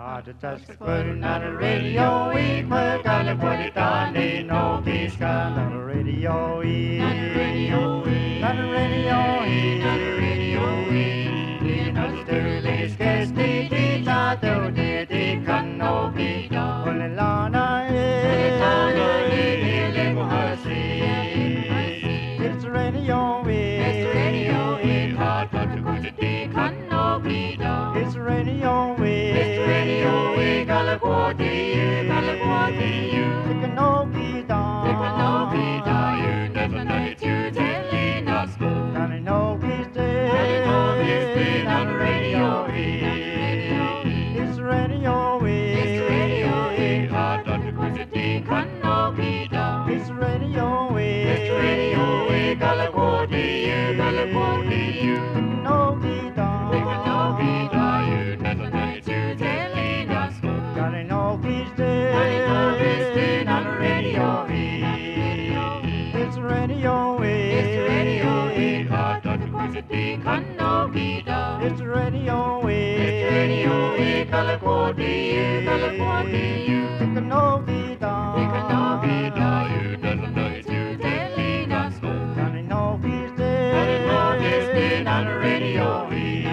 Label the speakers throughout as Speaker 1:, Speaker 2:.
Speaker 1: Just putting on the radio, we put on the put it on, ain't no peace on the radio, on the radio, on the radio, on the radio, in Australia's case, they thought they can no be done. Only Lana is it's radio, it's radio, it's hard to go to the can no be done. It's radio, it's radio, we gotta go to you, gotta go to you. It can no be done, it can no be done. You never know it, you telling us go. And I know he's dead, on the radio, it's radio, it's radio, it's hard to go to the can no be done. It's radio, we gotta go to you, gotta go to you. It can no be done, it can no be done. You never know it, you telling us go. Gotta know he's dead, on the radio, it's radio, it's radio, it's hard to go to the can no be done. It's radio, we gotta go to you, gotta go to you. It can no be done, it can no be done. You never know it, you telling us go. Gotta know he's dead, on the radio.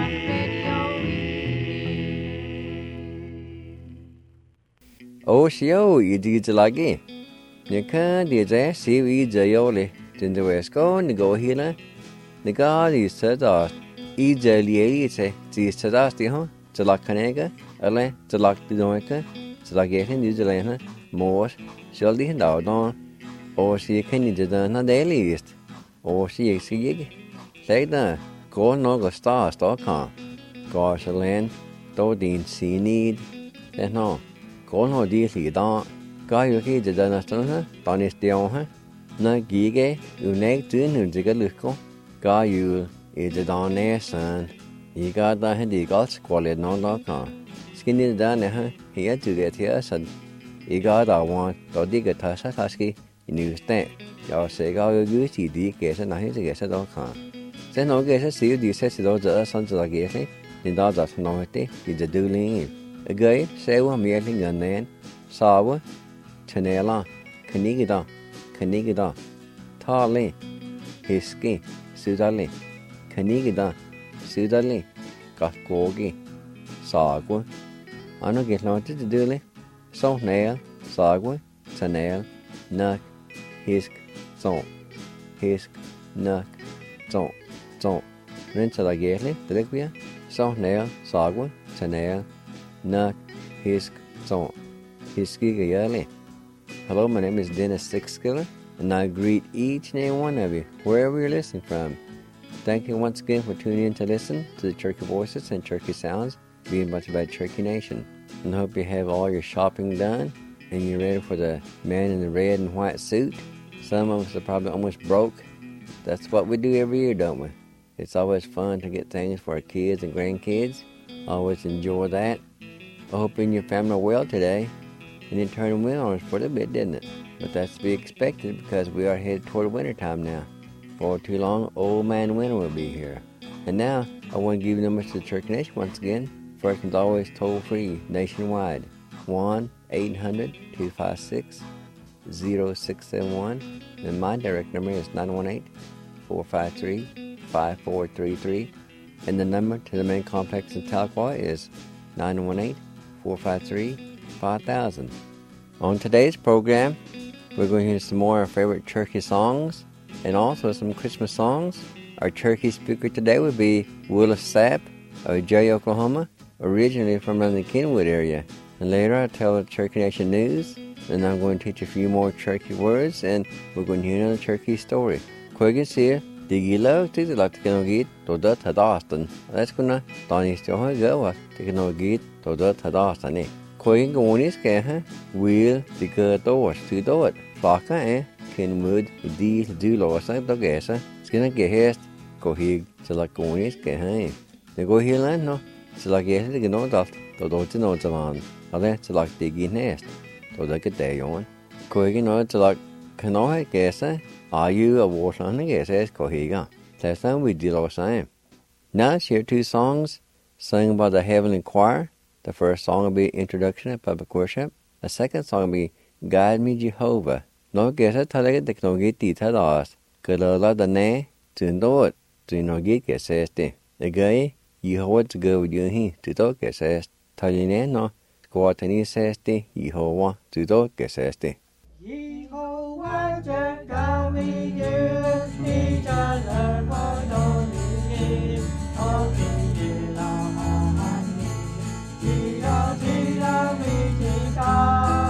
Speaker 2: Oshio, you did lagi. You can't did see we jayoli. Then the west go and go here. The god is said us. Easily, the Sadasti, huh? The Lacanega, Ale, the Lac Bidonica, the Lagatin, the Zelena, Morse, Shelly and Dowdon, or she can eat the daily east, or she is gig. Say that, go no go stars.com. Gosh, a land, though didn't see need. Then no, go no dearly down. Guy you get the Danastona, Donis Dion, no gig, you neck to the Galuco. Guy you. Is it on there, son? You got that handy got squalid no.com. Skinny down there, here to get here, son. You got that one, the digger Tasha Tusky, in New State. Y'all say, go you see the guess and I hate to guess it.com. Then no guess a see the says those other sons of the guessing, in dollars no it is the doing. A guy, say one meeting and then, sour, chanela, canigida, tarly, his ski, sudali. Canigida, Sudali, Gotgogi, Sagwa. I don't get loaded to do it. So nail, Sagwa, Tanail, Nuck, Hisk, Zon, Hisk, Nuck, Zon. Rinse la gately, Deliquia, So nail, Sagwa, Tanail, Nuck, Hisk, Zon, Hiskiga Yali. Hello, my name is Dennis Sixskiller, and I greet each and every one of you, wherever you're listening from. Thank you once again for tuning in to listen to the Turkey Voices and Turkey Sounds being brought to you by Turkey Nation. And I hope you have all your shopping done and you're ready for the man in the red and white suit. Some of us are probably almost broke. That's what we do every year, don't we? It's always fun to get things for our kids and grandkids. Always enjoy that. I hope you and your family are well today. And it turned winter on us for a little bit, didn't it? But that's to be expected because we are headed toward winter time now. For too long, old man winter will be here. And now, I want to give you numbers to the Turkey Nation once again. First is always toll-free, nationwide. 1-800-256-0671. And my direct number is 918-453-5433. And the number to the main complex in Tahlequah is 918-453-5000. On today's program, we're going to hear some more of our favorite Turkey songs. And also some Christmas songs. Our turkey speaker today would be Willis Sapp of Jay, Oklahoma, originally from around the Kenwood area. And later I'll tell the Turkey Nation news, and I'm going to teach a few more turkey words, and we're going to hear another turkey story. Quiggins here, Digilo, Tigalaktanogit, Toda Tadastan. That's gonna Donny Stoha go, Tiganogit, Toda Tadastani. Quiggin Gonis Gaha, Wheel, Digger doors, to do it. Flocka, eh? Kenwood, the Dulosa, Dogesa, Skinner Gehest, Kohig, Silaconis, Geheim. They go here land, no? Silagesa, the Gnodalt, Dodot, no Zaman. Other Silak Diggy Nest, Todak a day on. Kohig, no, Silak Canoa Gesa, are you a water on the Gesa, Kohiga? Last time we did all the same. Now, let's hear two songs sung by the Heavenly Choir. The first song will be Introduction of Public Worship. The second song will be Guide Me Jehovah. Nó kể sẽ thay cái technology tí thay đó. Cái đó là đàn nè, chuyện đó, chuyện nó ghi kể sẽ thế. Cái Jehovah to go with you he, to đó kể sẽ thay nè nó. Qua thế này sẽ thế, Jehovah to đó kể sẽ thế.
Speaker 1: Jehovah just go with you, he just learn for those who need. Oh, he love me, he love me, he love.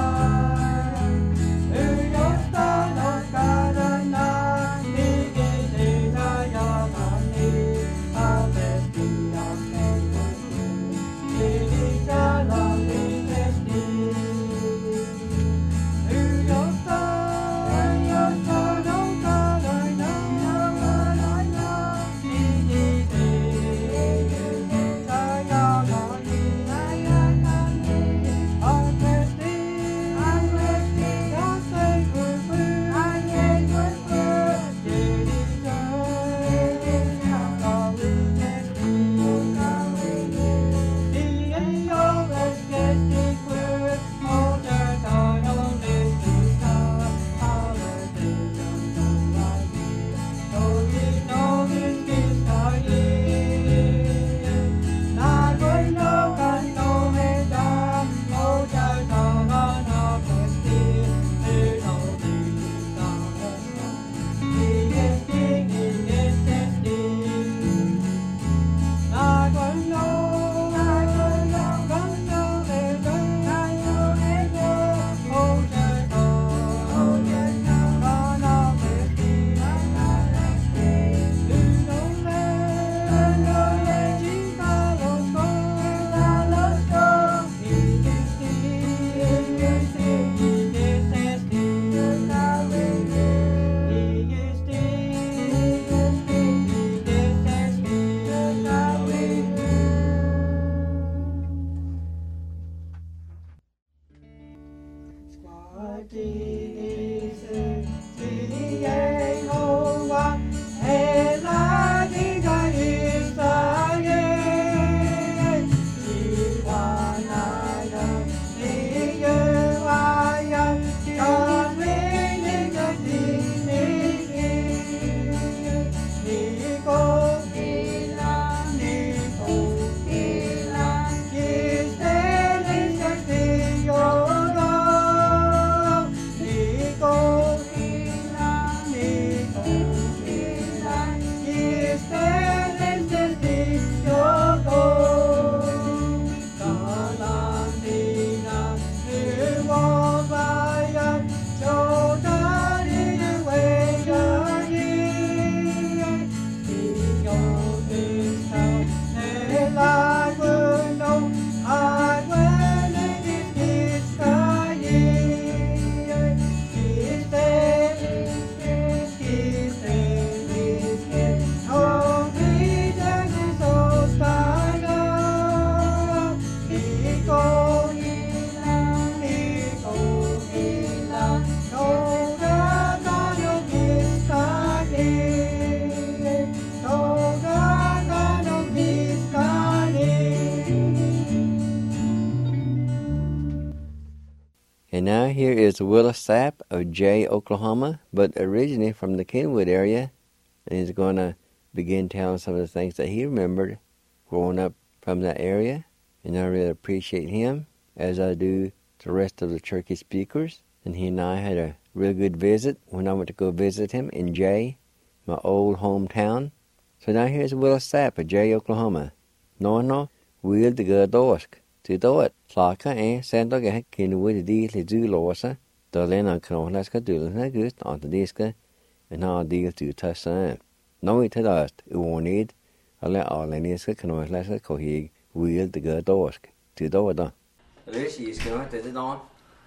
Speaker 2: And now here is Willis Sapp of Jay, Oklahoma, but originally from the Kenwood area, and he's going to begin telling some of the things that he remembered growing up from that area. And I really appreciate him, as I do the rest of the Cherokee speakers. And he and I had a real good visit when I went to go visit him in Jay, my old hometown. So now here's Willis Sapp of Jay, Oklahoma. No, we'll to go dosk. To do it, Flaka and Santa Gak can with the deal to Losa, the Lena Knollaska do the good on the disca, and our deal to Tassan. No, it does, it won't need, I let all Leniska Knollaska Kohig wheel the good dosk. To do it. This is going to the dawn.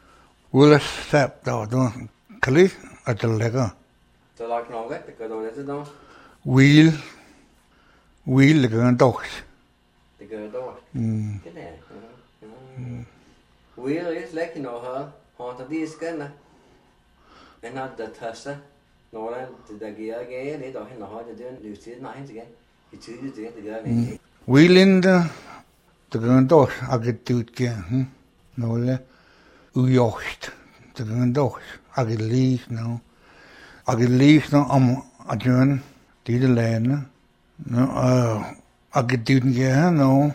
Speaker 3: Willis Sapp down, Cliff at the Lega.
Speaker 2: So like no get the good on the dawn.
Speaker 3: Wheel the gun dogs.
Speaker 2: The good dog. Cái này. Wheel is like her, haunted this gun. And not the Tessa, nor the gear gay, they don't know how to do it. You see it, not again. You choose to get the girl.
Speaker 3: Wheel in the Det kan dog agit udgængen. Nogle ujocht. Det kan dog agit lige nu. Agit lige nu om at gøre dette lande. Agit udgængen nu.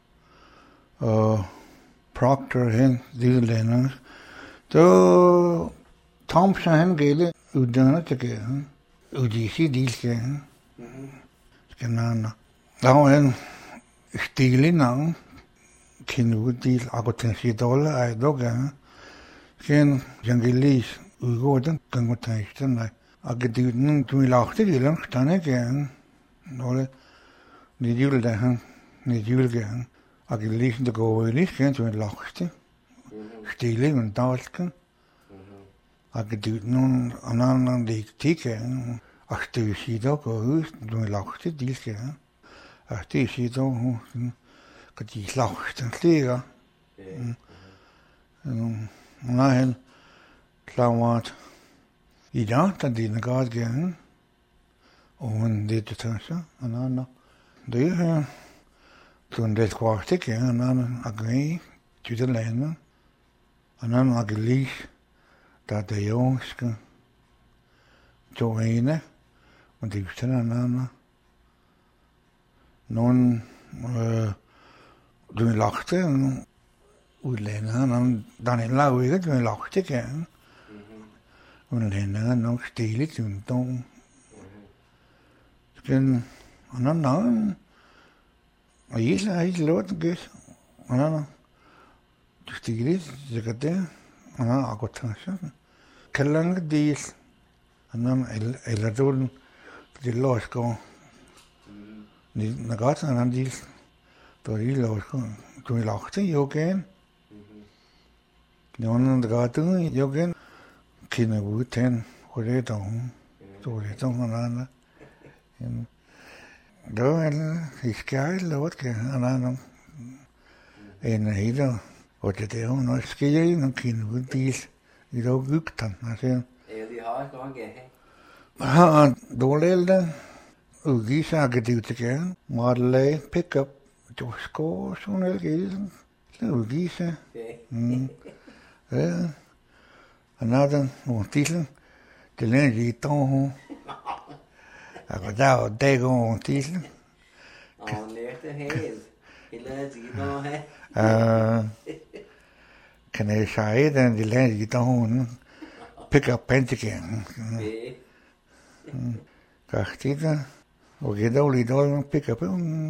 Speaker 3: Proctor hen dette lande. Så Thompson han gælder uddannet til gæren. Udgisse dilgæren. Skanana. Der var en stil i navn. Kende ud del $10 ej dog gerne. Sen jangelis udgår den gangotajsten nej. Ageduden du lagte det langt stande gerne. Nogle nedjul der han nedjul gerne. Agelis der går i lige gerne du lagte. Stille men dalken. Ageduden anan det tikken. Ach det siger går ud du lagte det gerne. Ach det siger kad de slagte stiger. Nej, han klaret i dag, da dine godt gerne. Og hun det tager sig, og andre. Det er her. Så en del kvart ikke, og andre agri, til det lande. Og andre agri, der er det jordske. To ene, og det er til den andre. Nogle du er lagte, udlænderne, der er en lav ikke, du er lagte gerne. Udlænderne nok stille til en dom. Skal andre navn, og Jesus har ikke lov til gæst. Andre, du stille, sikkert det, andre akkurat. Kan langt del, andre eller dårlig, det lov skal. Når godt, andre del. Då är det lågt. Du är lagt i yogen. Någon där går du i yogen. Kina uten och det då. Då det då man. Då är det skär lågt kan annan. En hela och det är hon och skriver ju någon kina ut i då guktan. Alltså.
Speaker 2: Är det har gått ge.
Speaker 3: Ha, då lälde. Ugisa gedutike. Model pick up. Du skal sådan noget gælden. Det er jo gise. Ja. Og når den var titlen, det længe i dog. Og der var dag over titlen.
Speaker 2: Og næste helt. Hele tiden her.
Speaker 3: Kan jeg sige den, det længe i dog. Pick up pentigen. Kachtiga. Og jeg dog lige dog pick up.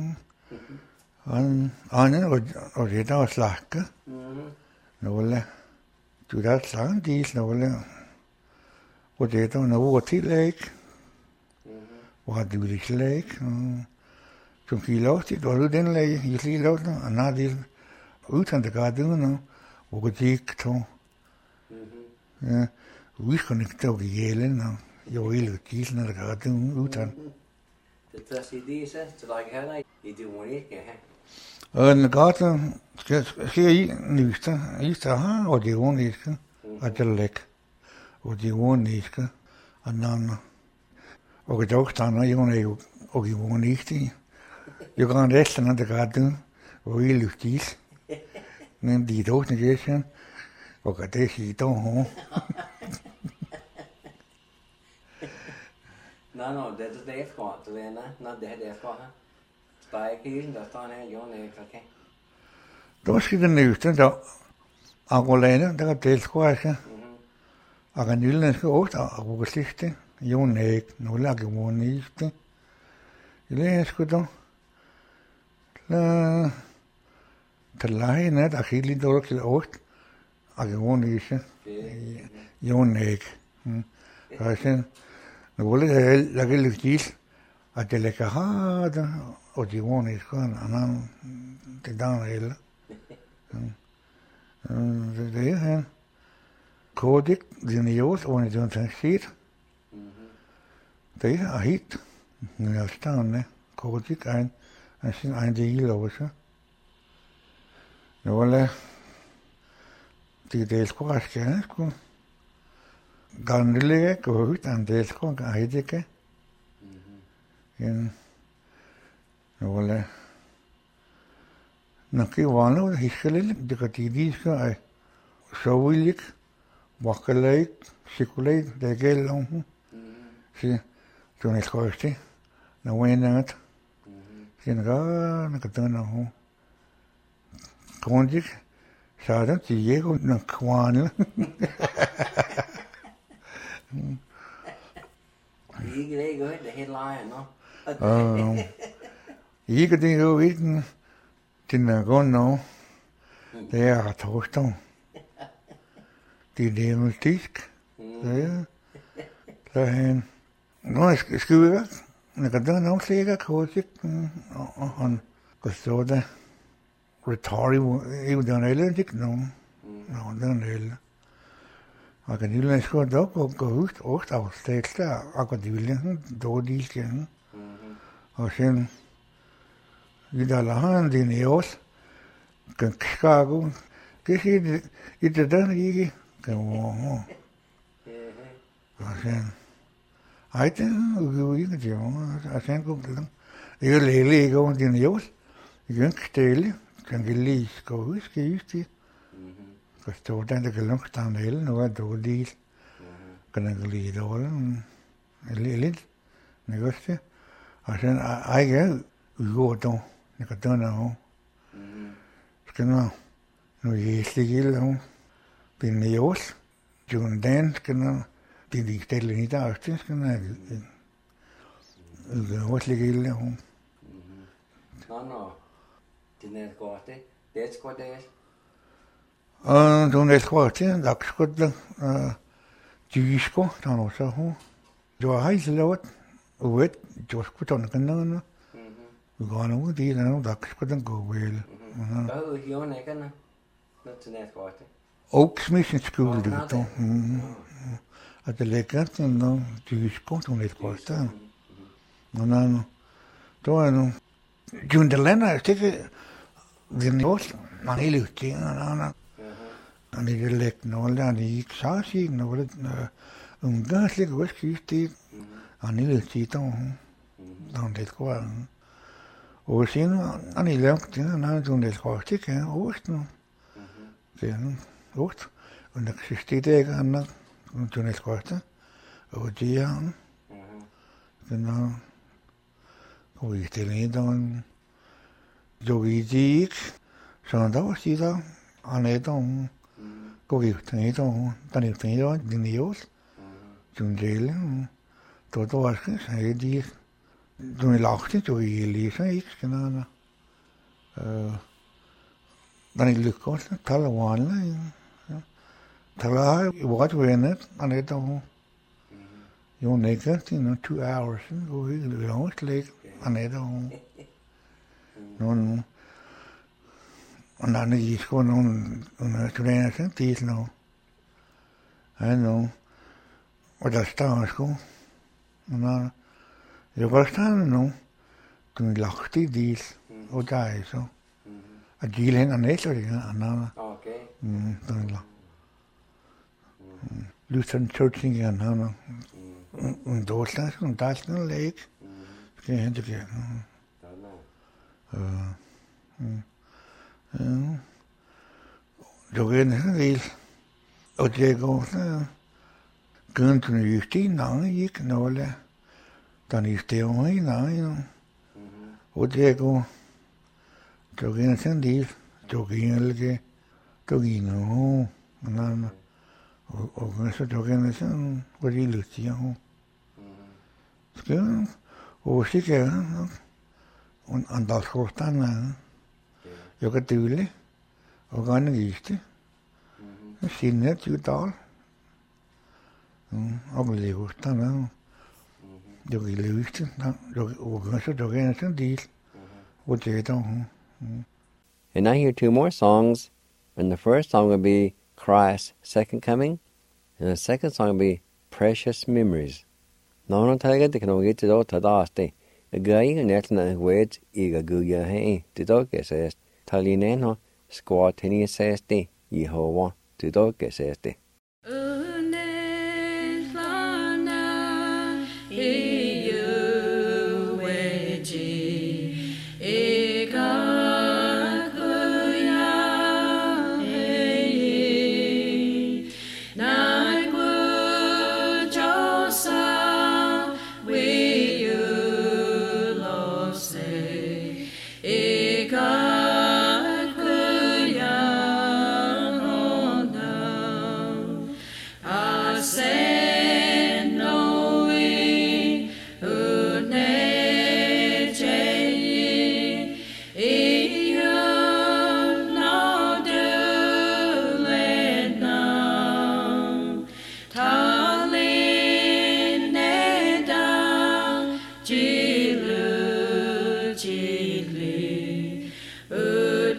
Speaker 3: Og det der var slakke. Nogle, du der slakke dis nogle. Og det der noget tillæg. Og du det tillæg. Som kan lov til, og du den læg, jeg lige lov til, og når det uden det gør det nu, og det ikke tog. Ja, vi skal ikke tage ihjel, og jeg vil ikke give, når det gør det uden.
Speaker 2: Det tager sig det så der ikke heller i det unikke her.
Speaker 3: Og den gata skal i nyste, i staha, og det uniske, og det læk, og det uniske, og navne. Og det også stander, og det uniske. Jeg kan næsten, når det gør det, og i luftis. Men de er også ikke sådan, og det siger dog.
Speaker 2: Nej, det er det efterhånd, du ved, nej, det er det efterhånd. Der er ikke hele, der står her, Jon Erik, okay?
Speaker 3: Då skal den nyeste, der Angolane, der er delskårske. Og kan nylandske også, og rugsligste, Jon Erik, nu lager hun nyeste. Jeg lærer sgu da. Der leger net, og helt lidt dårligt til også, og kan hun nyeste. Jon Erik. Så jeg siger, nu vil jeg lage lidt gis, og det lægger hardt, og de var ikke sådan, og han, det der er heller. Det er her. Kodik, den er jo også, og det er en shit. Det er hit. Nu er stående. Kodik er en del også. Nu er det sgu ret skærende, sgu. Gamle går ud, og det sgu ret ikke. Nu er Naki wano hiskelil de katidis ka ai. Sawilik, wakkeleit, sikuleit, de gelong. Si toen het kosti. Na wenat. Sin ga na katana ho. Kondik sadan ti yego na kwan.
Speaker 2: You they go the headline, no?
Speaker 3: Ikke det jo ikke den er godt nu. Det er torsdag. Det er musik. Ja. Så han. Nu er skriver. Jeg kan da nok sikkert korset. Og han går så der. Retari jo den eller ikke nu. Nå, den eller. Og kan det lade sig dog gå ud og afsted og gå det ville dårligt igen. Og sen i der lahan din eos kan Chicago det i det der ikke kan wo. Og sen ej det jo ikke det og sen kom det. Jeg lægger ikke om din eos. Jeg kan stille kan det lige gå ud skifte. Forstår den der kan nok stand hele noget dårligt. Kan jeg lige dårligt. Lidt. Næste. Og sen ej ugo då. Jeg kan da nå. Skal nu jeg slikke om. Den neos. Jon Dan skal nu det stille i dag skal nu. Ugo slikke om.
Speaker 2: Nå. Det er godt det. Det er godt det.
Speaker 3: Toen het kwart, dat schudde Juisko, dan was dat hoe. Zo hij is lood, weet, Jos Kuton kan we gaan over die dan dat schudde go wel.
Speaker 2: Oh, hier nee kan. Dat is net goed.
Speaker 3: Ook smischen school doet dan. At de lekker en dan Juisko toen het kwart. En dan toen Jun de Lena stikke de Jos, maar heel goed en dan die lek nou dan die xasi nou dat gaslik was kiesti aan die dan dit kwam o sin aan die lek dan doen dit kwart hè oost nou dan oost en dat existeert aan toen het kwart o die aan dan hoe is het niet dan zo ik zo dat was die dan aan het dan 거기 있더니도 다니 있더니도 니니오스 준젤 todo 왔어 사이디 좀 라chte 저기 리사 익스나 다니 루코스 탈완라 탈라 what when it 아네도 요 네거티는 2 hours 거기 long lake 아네도 non und dann ist schon und Studenten sind die noch. Und das da ist gut. Und dann ich war dann noch toen lachte die oder so. A deal hin an nicht oder an.
Speaker 2: Okay.
Speaker 3: Dann la. Lutheran Church in Hanna. Und Deutschland und Deutschland Lake. Gehen die. Jogen heel od jego kunt nu justi na ik nole dan is te oi na od jego jogen sen dil jogen elge jogino na o eso jogen sen odi lucia skön o sike und an das kostan jag kan tydlig og gerne gifte. Sinne til tal. Og lever der. Jag lever der. Og så der er sådan deal. Og det der.
Speaker 2: And now hear 2 more songs, and the first song will be Christ's Second Coming, and the second song will be Precious Memories. Now no talaga de kan get to tadaste. A guy in etna wait iga guya hey to dog says talineno squat tini says de Yehovah to dog says de.
Speaker 1: Eka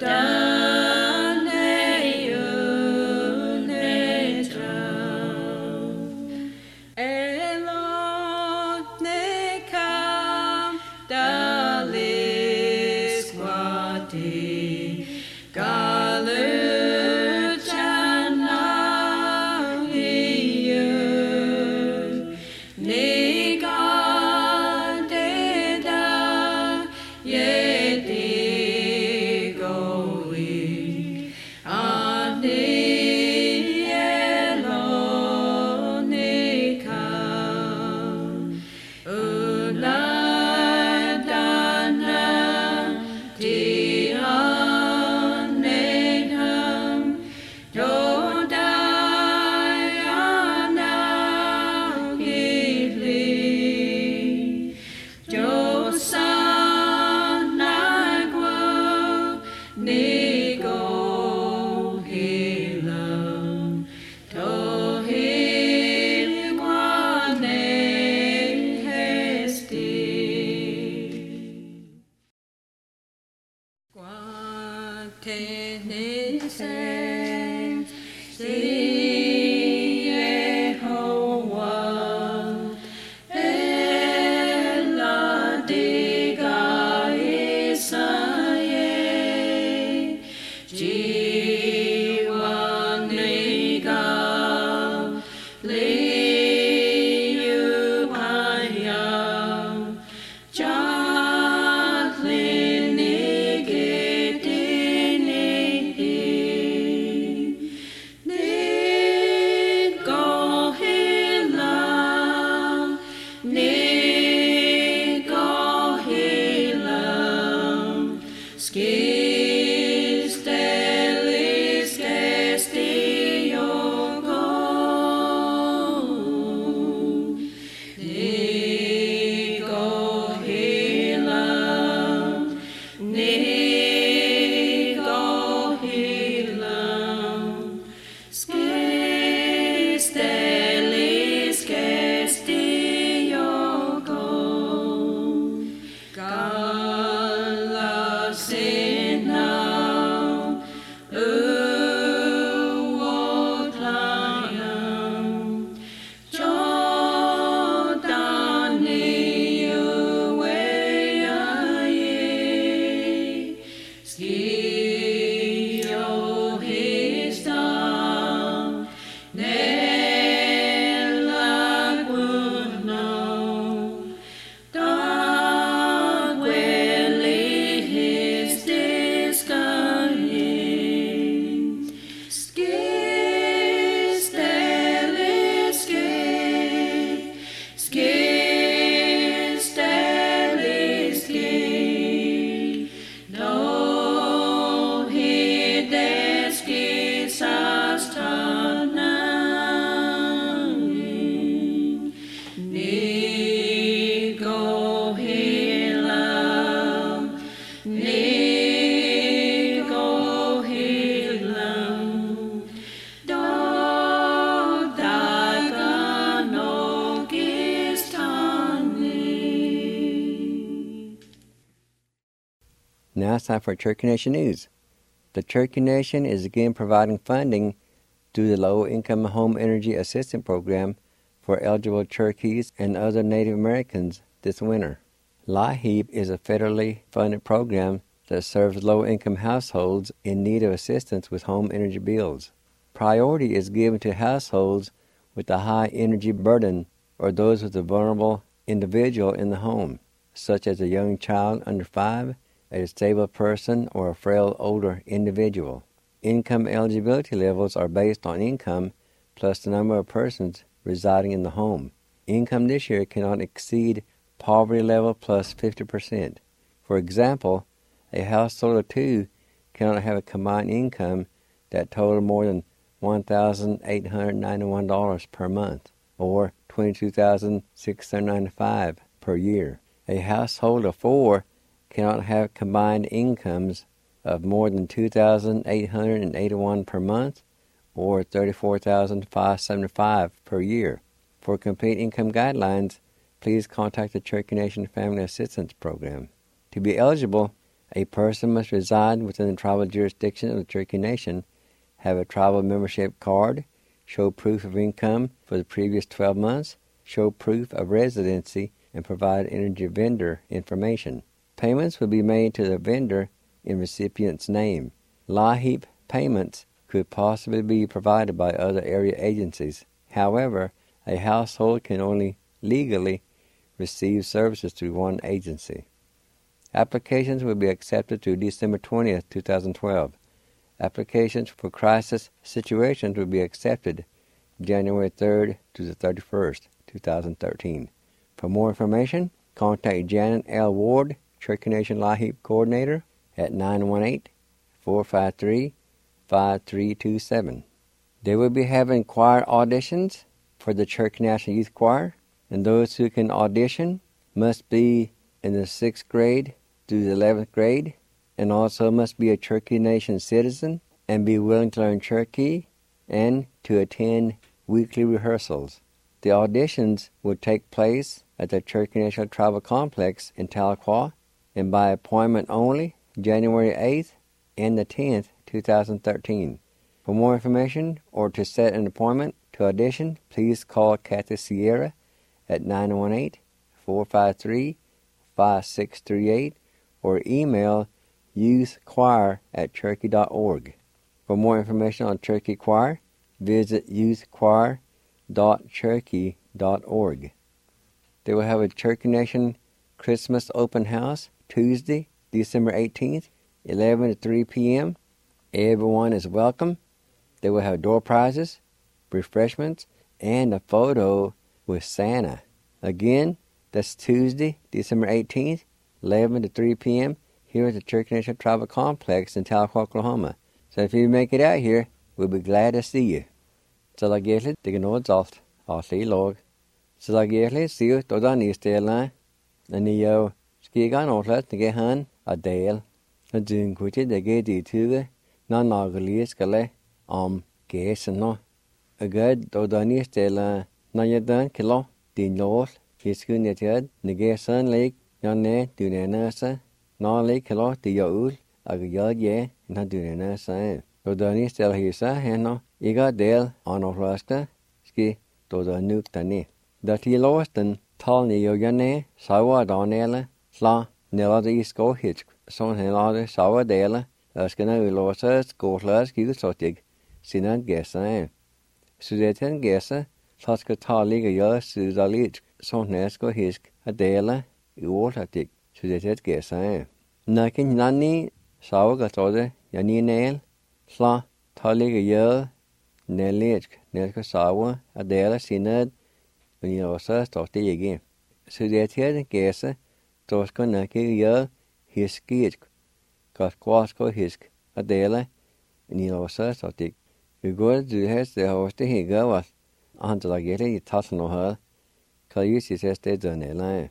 Speaker 2: Now it's time for Cherokee Nation News. The Cherokee Nation is again providing funding through the Low Income Home Energy Assistance Program for eligible Cherokees and other Native Americans this winter. LIHEAP is a federally funded program that serves low-income households in need of assistance with home energy bills. Priority is given to households with a high energy burden or those with a vulnerable individual in the home, such as a young child under 5, a disabled person, or a frail older individual. Income eligibility levels are based on income plus the number of persons residing in the home. Income this year cannot exceed poverty level plus 50%. For example, a household of 2 cannot have a combined income that total more than $1,891 per month, or $22,695 per year. A household of 4 cannot have combined incomes of more than $2,881 per month, or $34,575 per year. For complete income guidelines, please contact the Cherokee Nation Family Assistance Program. To be eligible, A person must reside within the tribal jurisdiction of the Cherokee Nation, have a tribal membership card, show proof of income for the previous 12 months, show proof of residency, and provide energy vendor information. Payments will be made to the vendor in recipient's name. LIHEAP payments could possibly be provided by other area agencies. However, a household can only legally receive services through one agency. Applications will be accepted through December 20th, 2012. Applications for crisis situations will be accepted January 3rd to the 31st, 2013. For more information, contact Janet L. Ward, Cherokee Nation LIHEAP Coordinator, at 918-453-5327. They will be having choir auditions for the Cherokee National Youth Choir, and those who can audition must be in the 6th grade through the 11th grade, and also must be a Cherokee Nation citizen and be willing to learn Cherokee and to attend weekly rehearsals. The auditions will take place at the Cherokee National Tribal Complex in Tahlequah, and by appointment only, January 8th and the 10th, 2013. For more information or to set an appointment to audition, please call Kathy Sierra at 918-453-5638 or email youthchoir@cherokee.org. For more information on Cherokee Choir, visit youthchoir.cherokee.org. They will have a Cherokee Nation Christmas open house Tuesday, December 18th, 11 to 3 p.m. Everyone is welcome. They will have door prizes, refreshments, and a photo with Santa. Again, that's Tuesday, December 18th, 11 to 3 p.m. here at the Cherokee Nation Tribal Complex in Tahlequah, Oklahoma. So if you make it out here, we'll be glad to see you. Så la gjerlig det nå alt, alle log. Så la gjerlig sier da ni stedene, og ni jo skigan åtlet nige han a del. Og dyn kutti det ge de tuge, na nagelig skale om gesen nå. Og gød da ni stedene, na jeg den kilo, din lål, hiskun jeg tjød, nige søn lik, ja ne dune nøse, na lik kilo de jo ul, og gjød je, na dune nøse. Og da ni stedene hisa henne, iga del anoflaska, ski da nuk dani. Da til låsten, tal ni jo jane, sawa danele, sla, nela de isko hitsk, sånn hela de sawa dele, øskene ulåse skåsla skilsottig, sinan gesa. Sudeten gesa, saska talige gjør sudalit, sånn nesko hisk, a dele, uålhatig, sudetet gesa. Nakin nani, sawa gatode, janinel, sla, talige gjør, Nelitsk, nelka sawa, adela sinad, uniosa stortigi. Sudetia gesa, tosko naki ya hiskitsk, kaskwasko hisk, adela, uniosa stortig. Ugor duhes de hoste higawas, antalagete itasnoha, kayusis este donela.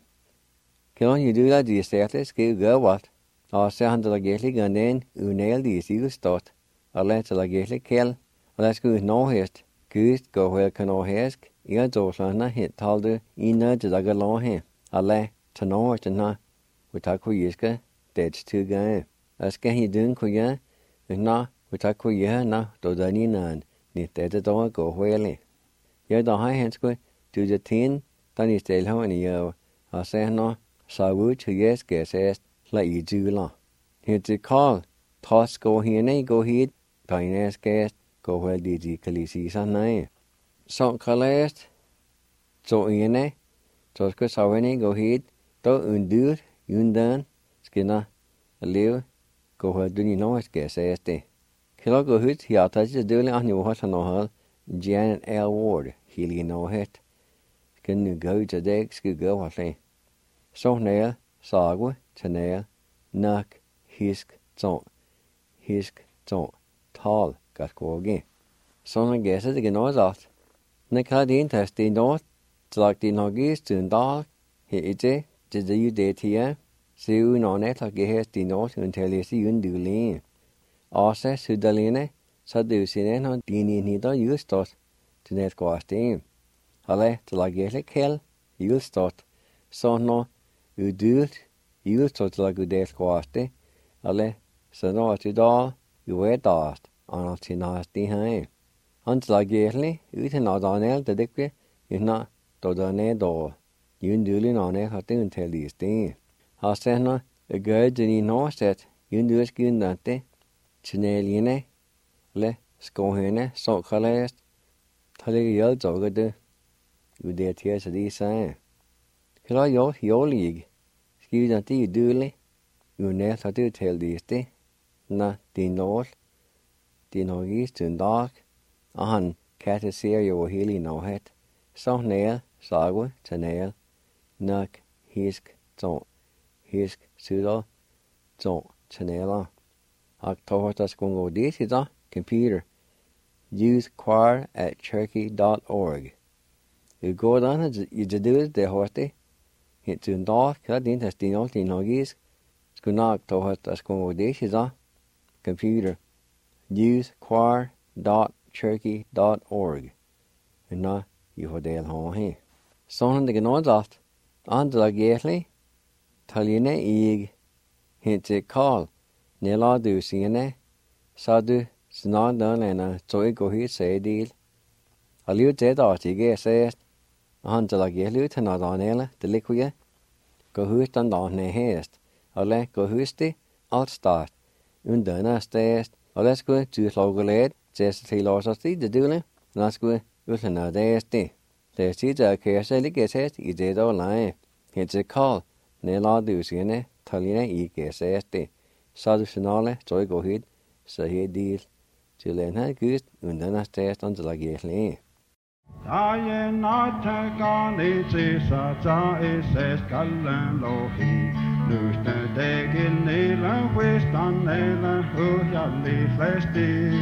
Speaker 2: Kilon yudula di status ki gawas, ase antalagete ganen, unel di sigustot, alentalagete kel, Let's go no hest. Gust go where can no hesk. Ia doslana hit talde ina de dagalon Ale to no na witaku yiska dead to guy. Aska he dun kuya na witaku ya na dodani nan ni dead do go wele. Ya da high hands go to the tin tani stel ho ni yo. Ase no sawu to yes guess es let you do la. Hit to call. Toss go here go heed. Tines guest. Go where did you kalisi sanai? So kalest, so iene, so sawene go hit, to undur, undan, skina, a live, go where do you know it guess este. Kilo go hit, he attaches duly on your horse and no Janet L. Ward, healy no het. Skin you go to deck, sku go what say. So nail, sagwa, nail, nuck, hisk, tall. Gaskogi. Sånne gæser det genoes alt. Når kan din test din nåt, slag din hagis til dag, det jo det til, se jo når netlag gæs din nåt, untellis i undulene. Også sudaline, så du sin en din inhider justot, til net gårsten. Alle til lag gæsle kæl, justot, sånn nå udult, justot til lag udes gårste, alle så nå til da uedast anal tinasti hai hans lageli uten adanel det ikke inna dodane do yunduli nane hatun telisti hasena gødni noset yunduskyndante chineline le skohene så kalest talige jød jogede ude til så de sagde klar jo jolig skriver de dule unel har du telisti na din nord din hogis til dag og han katte ser jo hele noget så nær sagu tanel nok hisk så hisk syder så taneler og tohta skungo det i da computer use choir@cherokee.org you go down you do det horte hit til dag kan din testin din hogis skunak tohta skungo det i da computer use choir.cherokee.org na you hodel ha he son de gnodast andra gætli taline ig hente call nela du sine sadu snadana toy go hi sedil aliu det artige sest andra gætli tanadanela de likuye go hustan dane hest alle go husti alt start undana stest alle skulle du slogelet just til os det dule na skulle utlana det det sidder kan jeg ikke sætte i det der leje hente call nela du sine taline ikke sætte så du finale tøj gå hit så her deal til en her gust undana stest on the gætli
Speaker 1: I not gone it's a is kallan lohi Lusta degen nela westan nela hojalli flesti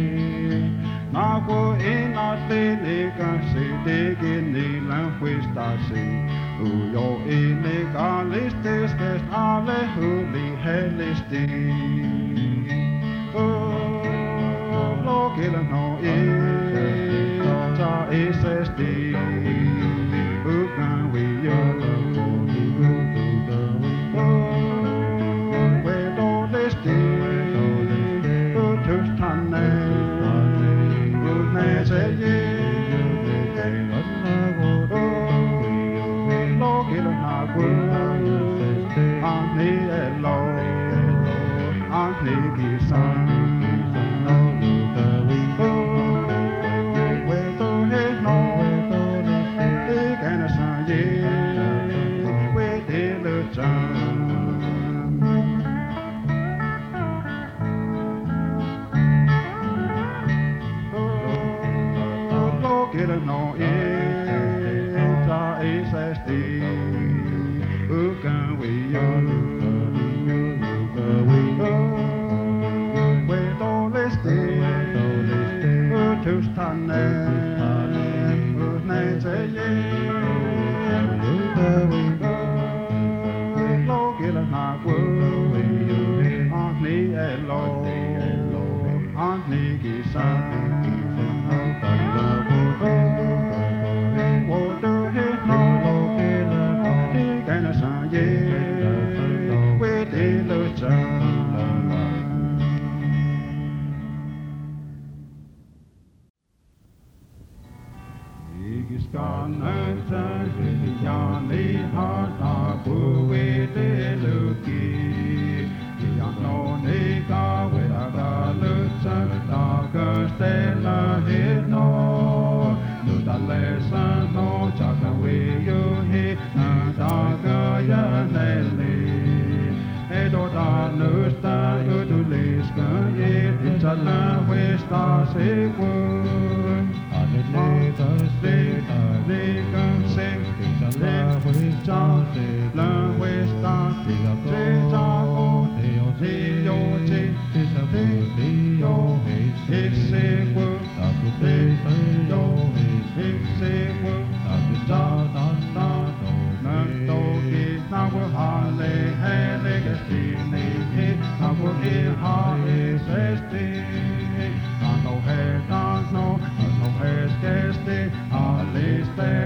Speaker 1: Nago in atlenika se degen nela westasi Ujo inega listes kest alle huli helisti Lokila no ta isesti Ukan we yo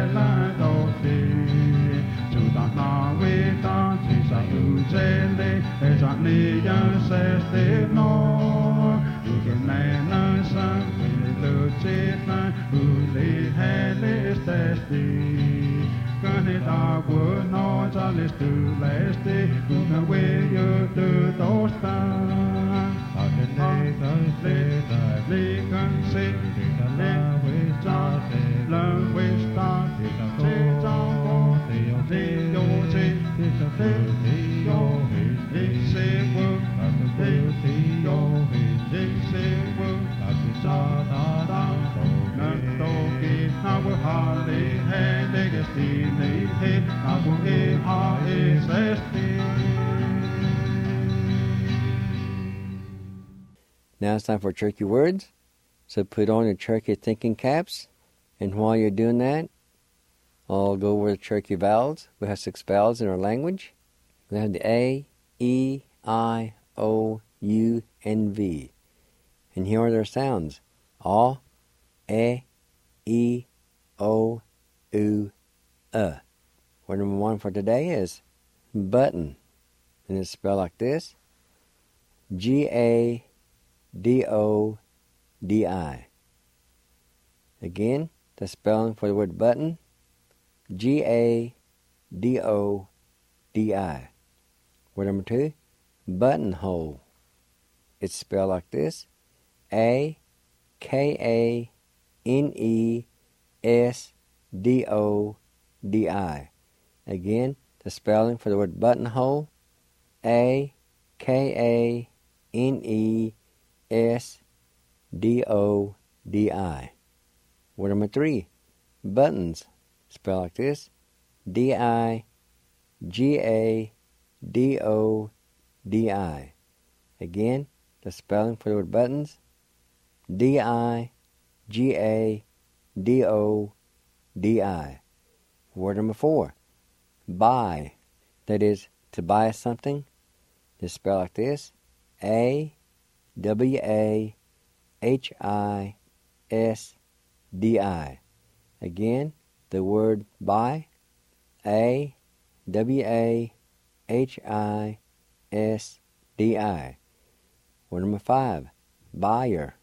Speaker 1: Thank you. Esanlian seste no, ugenena san, lucitan, uli helis testi. Ganita would not alis to leste, una way you do tostan. I can take us later, we can see, then we started, learn we started, sit on, see your see, see your see work, see your see work, da da not doggy, I will hardly have legacy, I will hear how is
Speaker 2: Now it's time for Cherokee words. So put on your Cherokee thinking caps. And while you're doing that, I'll go over the Cherokee vowels. We have 6 vowels in our language. We have the A, E, I, O, U, and V. And here are their sounds. A, E, O, U, Word number 1 for today is button. And it's spelled like this. G-A-D-O-D-I. Again, the spelling for the word button. G-A-D-O-D-I. Word number 2, buttonhole. It's spelled like this. A-K-A-N-E-S-D-O-D-I. Again, the spelling for the word buttonhole. A-K-A-N-E-S-D-O-D-I. Word number 3, buttons. Spelled like this. D-I-G-A-D-O-D-I. Again, the spelling for the word buttons. D-I-G-A-D-O-D-I. Word number 4, buy. That is, to buy something. It's spelled like this. A-W-A-H-I-S-D-I. Again, the word buy. A-W-A-H-I-S-D-I. Word number 5, buyer.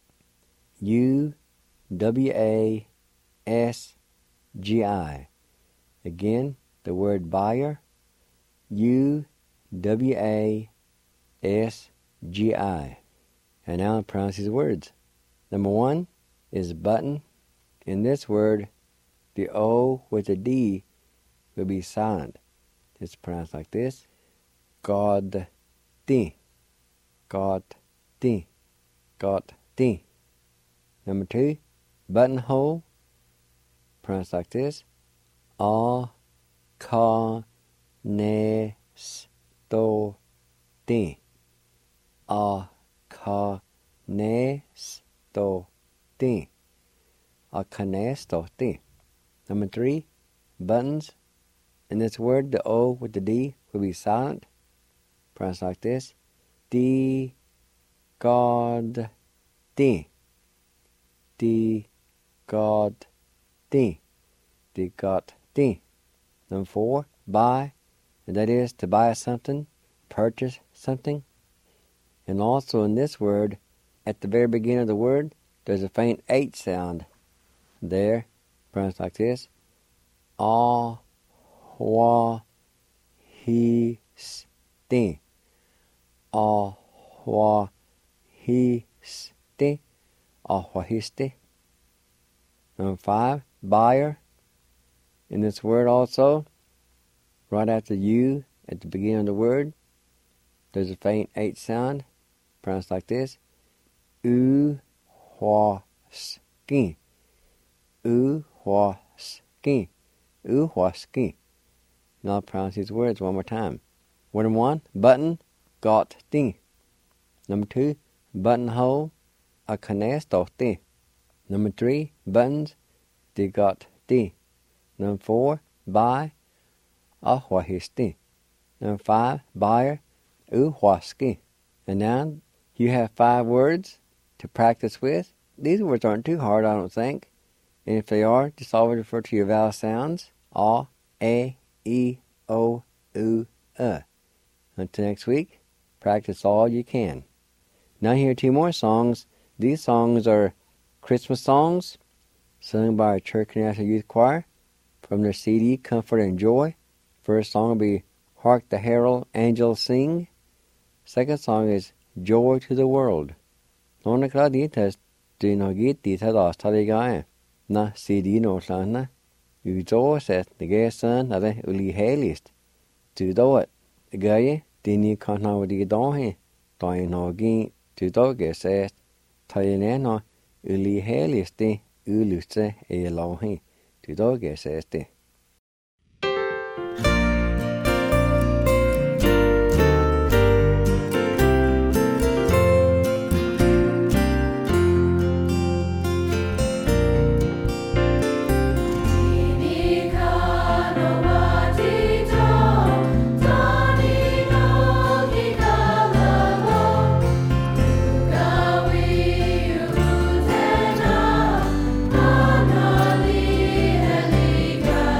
Speaker 2: U-W-A-S-G-I. Again, the word buyer. U-W-A-S-G-I. And now I'll pronounce these words. Number 1 is button. In this word, the O with the D will be silent. It's pronounced like this. God-ti. God-ti. God-ti. Number 2, buttonhole. Pronounced like this. A-ka-ne-sto-ti. A-ka-ne-sto-ti. A-ka-ne-sto-ti. Number 3, buttons. In this word, the O with the D will be silent. Pronounced like this. Di-god-ti. Di-god-ti. Di-god-ti. Number 4, buy. And that is to buy something, purchase something. And also in this word, at the very beginning of the word, there's a faint H sound there, pronounced like this. Ah-wa-he-sti. Ah-wa-he-sti. Ah-wa-he-sti. Number 5, buyer. In this word also, right after U at the beginning of the word, there's a faint H sound, pronounced like this. U-hwa-ski. U-hwa-ski. U-hwa-ski. Now I'll pronounce these words one more time. Word number 1, button, got-ti. Number 2, buttonhole, a-ka-ne-sto-ti. Number 3, buttons, di-got-ti. Number 4, buy, ah-wa-he-sti. Number 5, buyer, u-hwa-ski. And now you have 5 words to practice with. These words aren't too hard, I don't think. And if they are, just always refer to your vowel sounds. A, E, O, U, Until next week, practice all you can. Now here are 2 more songs. These songs are Christmas songs sung by our Church National Youth Choir from their CD Comfort and Joy. First song will be Hark the Herald Angels Sing. Second song is Joy to the World. Nona Clauditas do no get these head off Taligaia. Na CD no Lana. You do set the gay son at the Uli Halist. To do it. The guy, then you can't know what you don't. Don't know again. To do get said. Tayanano Uli Halist. Uluse e lohi. To do get said.
Speaker 1: Hallelujah.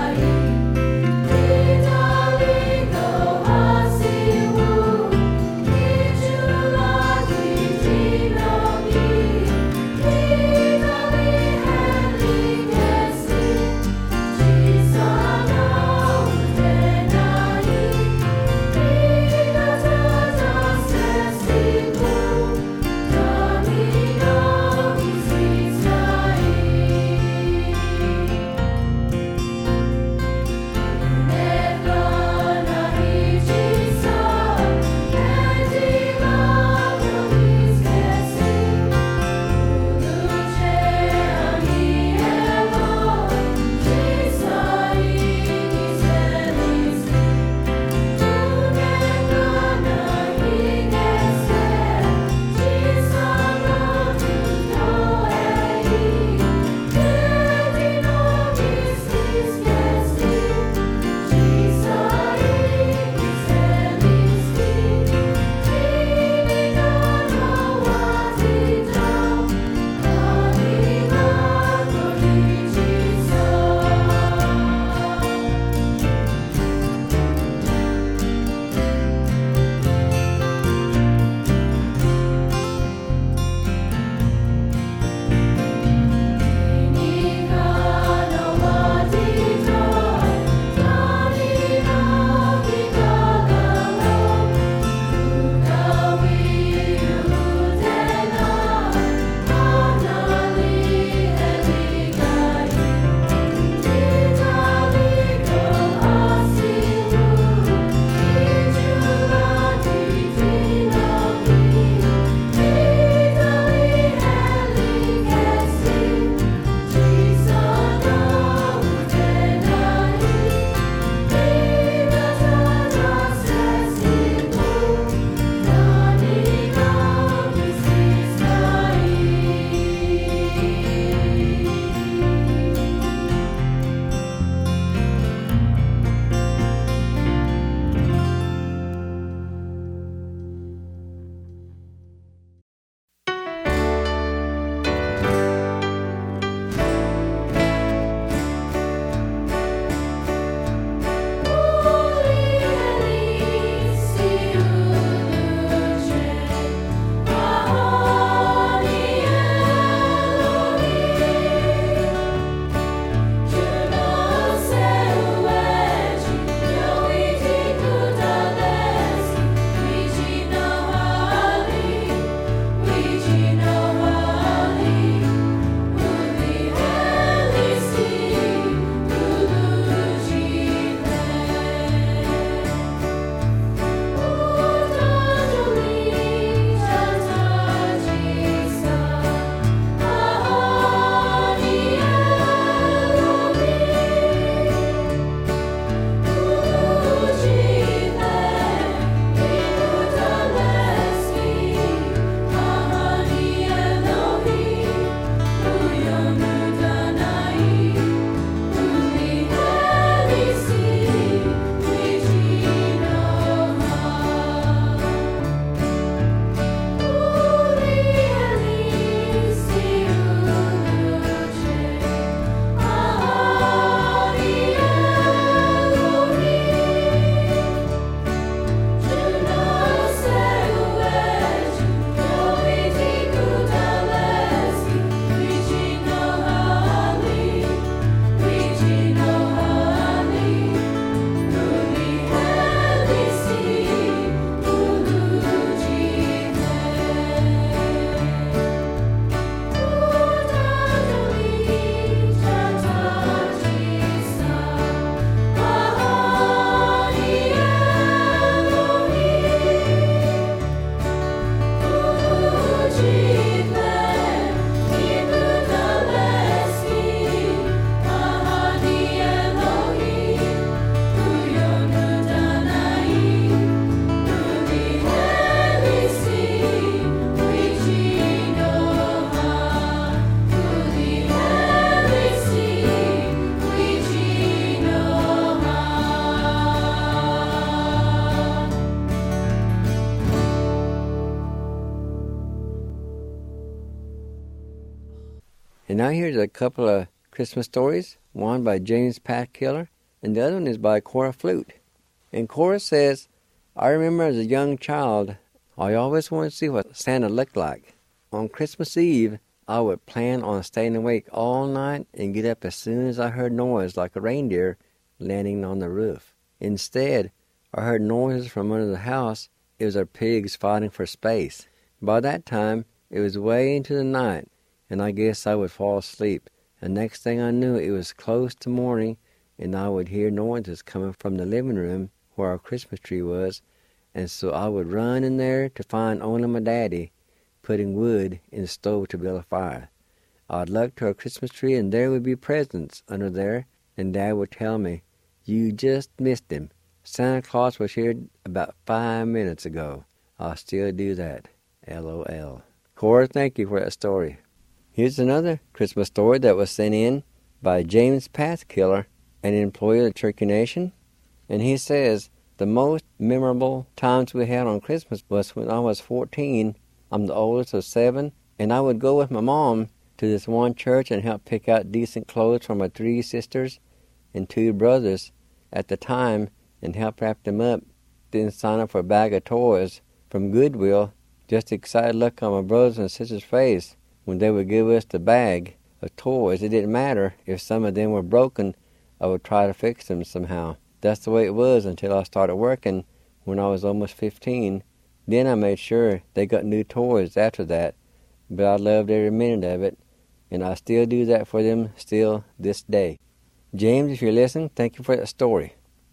Speaker 2: And now here's a couple of Christmas stories, one by James Pathkiller, and the other one is by Cora Flute. And Cora says, I remember as a young child, I always wanted to see what Santa looked like. On Christmas Eve, I would plan on staying awake all night and get up as soon as I heard noise like a reindeer landing on the roof. Instead, I heard noises from under the house. It was our pigs fighting for space. By that time, it was way into the night, and I guess I would fall asleep. And next thing I knew, it was close to morning, and I would hear noises coming from the living room where our Christmas tree was, and so I would run in there to find only my daddy putting wood in the stove to build a fire. I'd look to our Christmas tree, and there would be presents under there, and Dad would tell me, you just missed him. Santa Claus was here about 5 minutes ago. I'll still do that. LOL. Cora, thank you for that story. Here's another Christmas story that was sent in by James Pathkiller, an employee of the Cherokee Nation. And he says, the most memorable times we had on Christmas was when I was 14. I'm the oldest of 7, and I would go with my mom to this one church and help pick out decent clothes for my 3 sisters and 2 brothers at the time and help wrap them up, then sign up for a bag of toys from Goodwill. Just excited look on my brothers and sisters' face when they would give us the bag of toys. It didn't matter if some of them were broken, I would try to fix them somehow. That's the way it was until I started working when I was almost 15. Then I made sure they got new toys after that, but I loved every minute of it, and I still do that for them still this day. James, if you're listening, thank you for that story.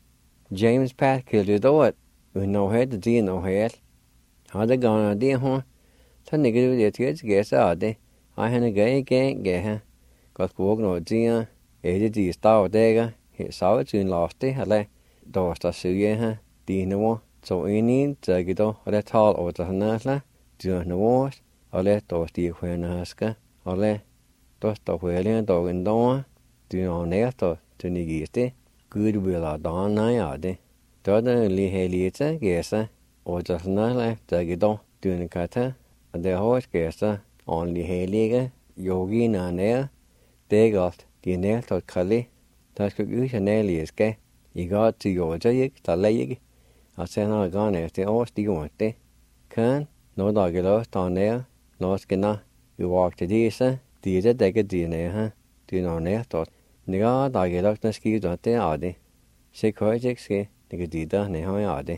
Speaker 2: James Pathkiller thought, we know how to do no head. How they gonna do, huh? So nigga do the kids guess out there. I had a gay can't get her. Got walk no dear. It the star dagger. He saw it soon lost it. Hele. Dosta suya her. Dino. So any Zagido or that tall or the Hanasla. Do no wars. Or let those dear when asker. Or let Dosta wheeling dog and door. Do no nesto to negate. Good will are done now. Doda li helita guessa. Or just not like Zagido. Doing the cutter. And the horse guessa. Only helige. Yogi na nair. They got the nail to Kali. That's good. You can nail is gay. You got to your jayig, the leg. I send her gone as the horse do you want it. Can no dog lost on there. No skinner. You walk to this, these are they get DNA, huh? Do you know nair thought? Nigga, dog lost the ski don't they are they? She quite ski, nigga did that, neho are they?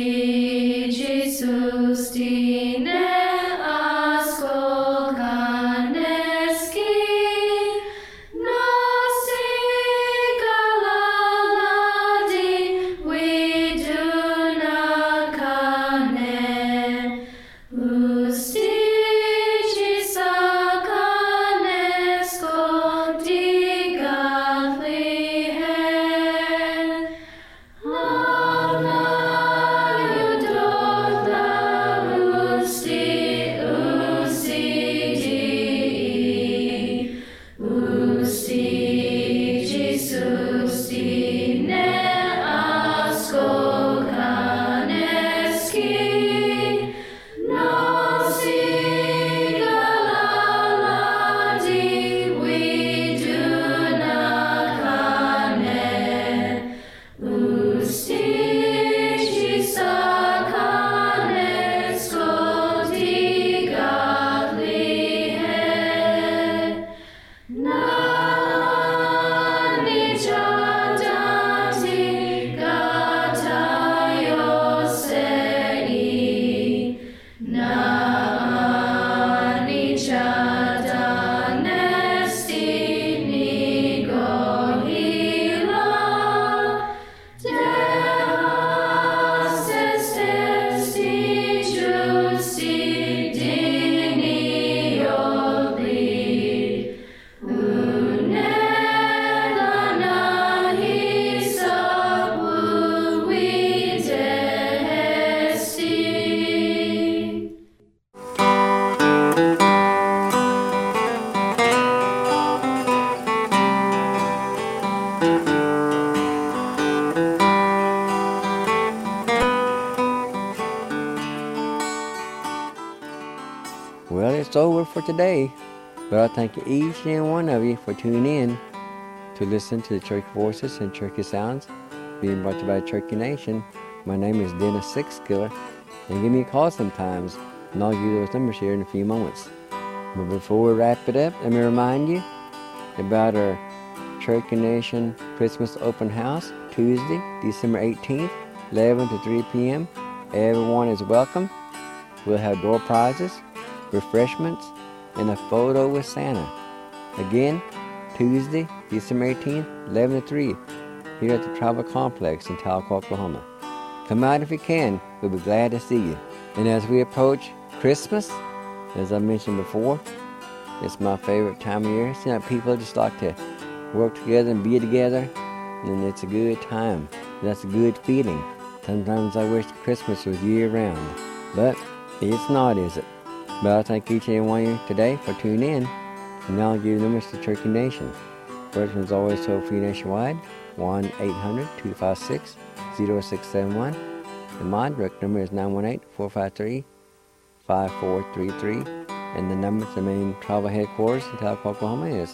Speaker 4: Jesus dine askokaneski, nosi galaladi viduna kane, usti chisakanesko digatlihe.
Speaker 2: Well, it's over for today, but I thank each and every one of you for tuning in to listen to the Church Voices and Church Sounds being brought to you by Turkey Nation. My name is Dennis Sixkiller, and give me a call sometimes, and I'll give you those numbers here in a few moments. But before we wrap it up, let me remind you about our Turkey Nation Christmas Open House, Tuesday, December 18th, 11 to 3 p.m. Everyone is welcome. We'll have door prizes, refreshments, and a photo with Santa. Again, Tuesday, December 18th, 11 to 3, here at the Travel Complex in Tahlequah, Oklahoma. Come out if you can. We'll be glad to see you. And as we approach Christmas, as I mentioned before, it's my favorite time of year. See how people just like to work together and be together, and it's a good time. That's a good feeling. Sometimes I wish Christmas was year-round, but it's not, is it? But I thank each and every one of you today for tuning in, and now I'll give you numbers to Turkey Nation. First one's always toll free nationwide, 1-800-256-0671. And my direct number is 918-453-5433. And the number to the main travel headquarters in Tahlequah, Oklahoma is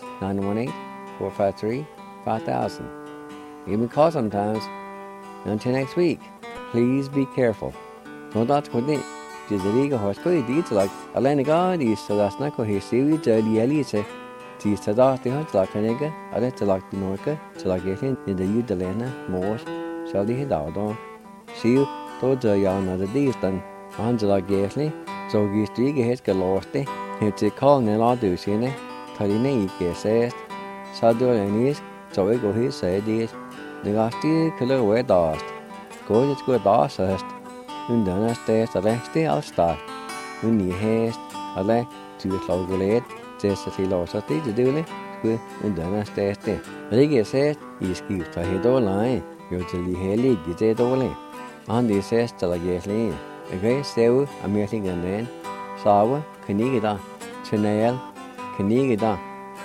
Speaker 2: 918-453-5000. Give me a call sometimes. Until next week, please be careful. Don't talk to me. Dizeriga hoskoi dito like Alena di sadasna ko hesiwi jali alice. Ti sadasti han tlakanega, ale tlak dinorka, tlagetin in the Udalena, Mors, Sally Hidaldon. See you to the Yana the Distan, Angela Gasly, so Gistriga has galosti, it's a call Nella Dusine, Taline Gasest, Sado Anis, so I go his said this, the Gasti Killer Way Dast. Go just go Dast. Undana stairs a lesti al start. Unni hest a le to a logolate, just as he lost a stage to do it. Good undana stairs there. Riggy says he's given to his door line. You're to the heli, get it all. On this says to the gas lane. A great sew, a meeting and then Sawa, Kanigida, Chanel, Kanigida,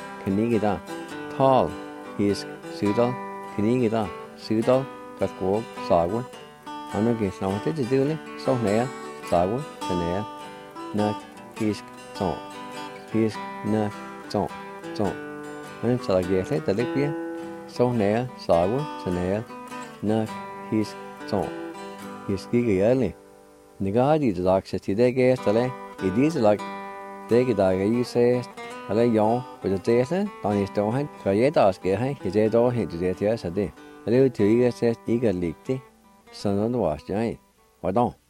Speaker 2: Tall, he's Sudal, Kanigida, Sudal, Katwog, Sawa. Anh nói kìa sao thế thì đưa lên sau này sao quá thế này nè his nè anh sao kìa thế tại lúc kia sau này sao quá thế này nè his cái gì này người đi từ lạc sẽ thì đây cái sao này đi từ lạc đây cái đại cái you say là yong bây giờ thế thế tao này tao hay cái gì đó cái hay cái gì đó hay cái gì thế sao đây đây thì cái sẽ cái lịch đi Sanando Washington, Pardon.